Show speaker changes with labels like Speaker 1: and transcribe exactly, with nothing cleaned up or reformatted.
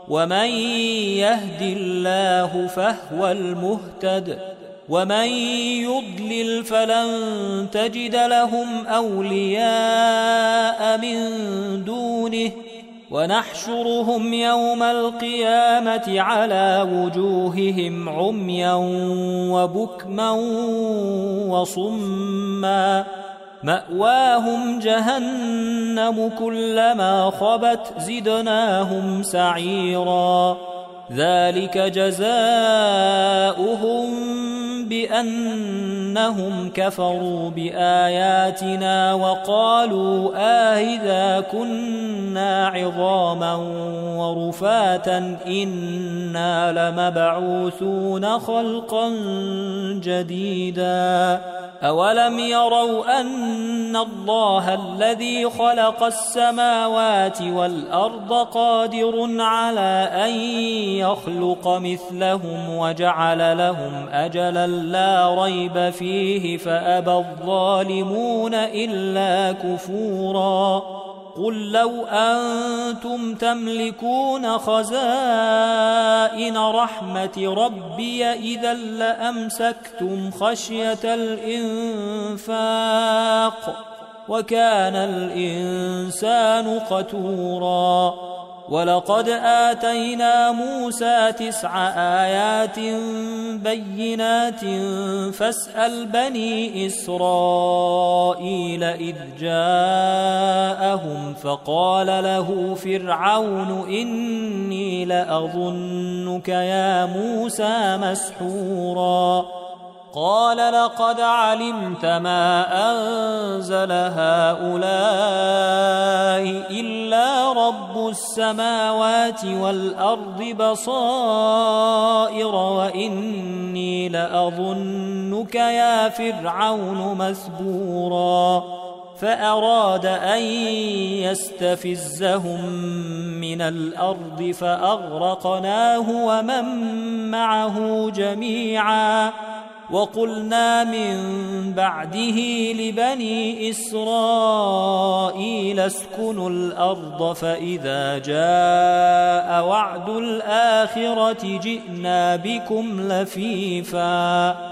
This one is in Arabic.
Speaker 1: ومن يهد الله فهو المهتد ومن يضلل فلن تجد لهم أولياء من دونه ونحشرهم يوم القيامة على وجوههم عميا وبكما وصما مأواهم جهنم كلما خبت زدناهم سعيرا ذلك جزاؤهم بأنهم كفروا بآياتنا وقالوا آئذا كنا عظاما ورفاتا إنا لمبعوثون خلقا جديدا أولم يروا أن الله الذي خلق السماوات والأرض قادر على أن يخلق مثلهم وجعل لهم أجلا لا ريب فيه فأبى الظالمون إلا كفورا قل لو أنتم تملكون خزائن رحمة ربي إذا لأمسكتم خشية الإنفاق وكان الإنسان قتورا ولقد آتينا موسى تسع آيات بينات فاسأل بني إسرائيل إذ جاءهم فقال له فرعون إني لأظنك يا موسى مسحورا قال لقد علمت ما أنزل هؤلاء إلا رب السماوات والأرض بصائر وإني لأظنك يا فرعون مثبورا فأراد أن يستفزهم من الأرض فأغرقناه ومن معه جميعا وقلنا من بعده لبني إسرائيل اسكنوا الأرض فإذا جاء وعد الآخرة جئنا بكم لفيفا